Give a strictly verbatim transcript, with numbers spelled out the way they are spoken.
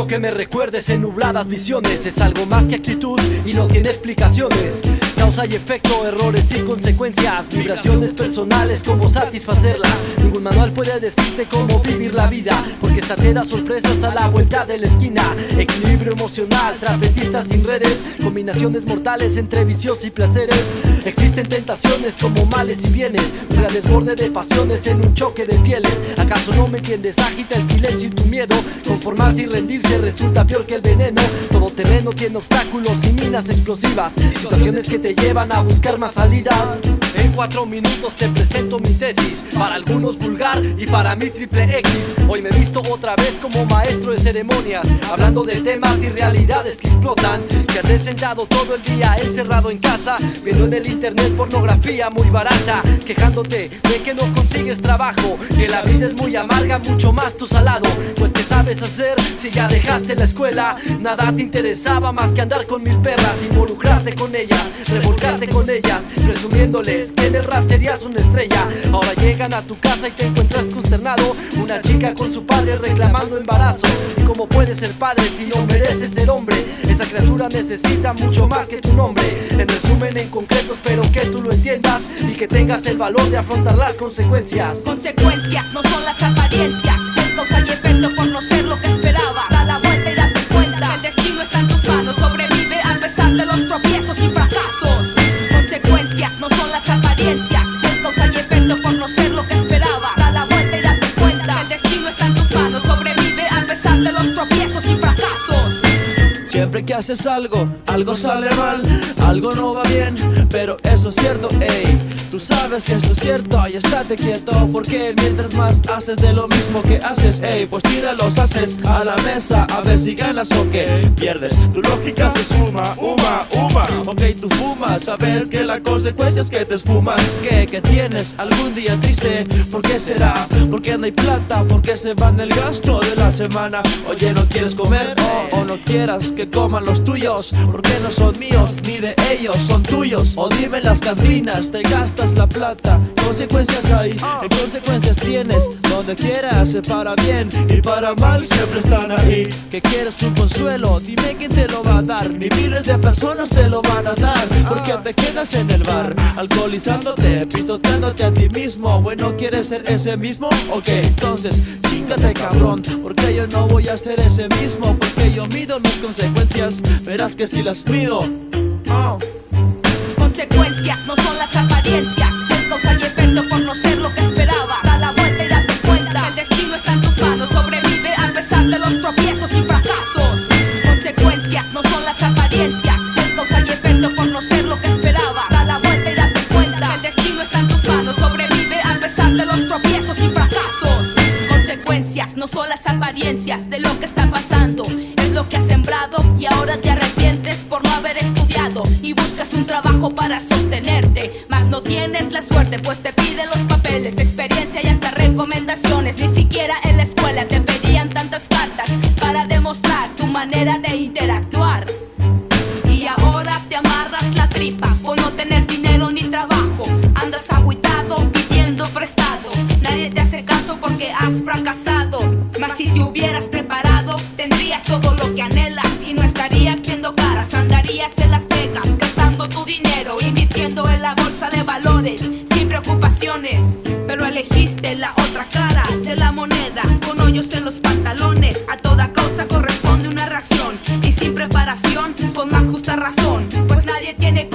Quiero que me recuerdes en nubladas visiones. Es algo más que actitud y no tiene explicaciones. Causa y efecto, errores y consecuencias, vibraciones personales, cómo satisfacerlas. Ningún manual puede decirte cómo vivir la vida, porque esta te da sorpresas a la vuelta de la esquina. Equilibrio emocional, trapecistas sin redes, combinaciones mortales entre vicios y placeres. Existen tentaciones como males y bienes, un gran desborde de pasiones en un choque de pieles. ¿Acaso no me entiendes? Agita el silencio y tu miedo. Conformarse y rendirse resulta peor que el veneno. Todo terreno tiene obstáculos y minas explosivas, situaciones que te llevan a buscar más salidas. En cuatro minutos te presento mi tesis, para algunos vulgar y para mí triple X. Hoy me he visto otra vez como maestro de ceremonias, hablando de temas y realidades que explotan. Que haces sentado todo el día encerrado en casa, viendo en el internet pornografía muy barata, quejándote de que no consigues trabajo, que la vida es muy amarga, mucho más tu salado. Pues ¿qué sabes hacer si ya dejaste la escuela? Nada te interesaba más que andar con mil perras, involucrarte con ellas, revolcarte con ellas, presumiéndoles que en el rap serías una estrella. Ahora llegan a tu casa y te encuentras consternado, una chica con su padre reclamando embarazo. ¿Y cómo puedes ser padre si no mereces ser hombre? Esa criatura necesita mucho más que tu nombre. En resumen, en concreto, espero que tú lo entiendas y que tengas el valor de afrontar las consecuencias. Consecuencias no son las apariencias, es causa y efecto por no ser lo que esperaba. Da la vuelta y date cuenta, el destino está en tus manos. Sobrevive a pesar de los tropiezos y fracasos. Consecuencias no son las apariencias, es causa y efecto por no ser lo que esperaba. Da la vuelta y date cuenta, el destino está en tus manos. Sobrevive a pesar de los tropiezos y fracasos. Siempre que haces algo, algo sale mal, algo no va bien, pero eso es cierto, ey. Tú sabes que esto es cierto, ahí estate quieto, porque mientras más haces de lo mismo que haces, ey, pues tira los haces a la mesa, a ver si ganas o que pierdes. Tu lógica se suma, uma, uma, ok, tú fumas, sabes que la consecuencia es que te esfumas. ¿Qué? Que tienes algún día triste, ¿por qué será? Porque no hay plata, porque se van el gasto de la semana. Oye, ¿no quieres comer? Oh, o no quieras que coman los tuyos, porque no son míos ni de ellos, son tuyos. O dime en las cantinas, te gastas la plata, consecuencias hay, ¿qué consecuencias tienes? Donde quieras, se para bien y para mal siempre están ahí. Que quieres un consuelo, dime quién te lo va a dar. Ni miles de personas te lo van a dar, porque te quedas en el bar, alcoholizándote, pisoteándote a ti mismo. Bueno, ¿quieres ser ese mismo? Ok, entonces, chíngate cabrón, porque yo no voy a ser ese mismo, porque yo mido mis consecuencias, verás que si las mido. Oh. Consecuencias no son las apariencias, es causa y efecto por no ser lo que esperaba. Da la vuelta y date cuenta, el destino está en tus manos. Sobrevive a pesar de los tropiezos y fracasos. Consecuencias no son las apariencias, es causa y efecto por no ser lo que esperaba. Da la vuelta y date cuenta, el destino está en tus manos. Sobrevive a pesar de los tropiezos y fracasos. Consecuencias no son las apariencias de lo que está pasando, es lo que has sembrado y ahora te arrepientes por no haber estudiado y buscas un trabajo para sostenerte, mas no tienes la suerte, pues te piden los papeles, experiencia y hasta recomendaciones. Ni siquiera en la escuela te pedían tantas cartas para demostrar tu manera de interactuar. Y ahora te amarras la tripa por no tener dinero ni trabajo. Andas agüitado pidiendo prestado, nadie te hace caso porque has fracasado. Mas si te hubieras preparado, tendrías todo lo que anhelas y no estarías viendo caras. Andarías en Las Vegas gastando tu dinero, invirtiendo en la bolsa de valores sin preocupaciones. Pero elegiste la otra cara de la moneda, con hoyos en los pantalones. A toda causa corresponde una reacción, y sin preparación, con más justa razón, pues nadie tiene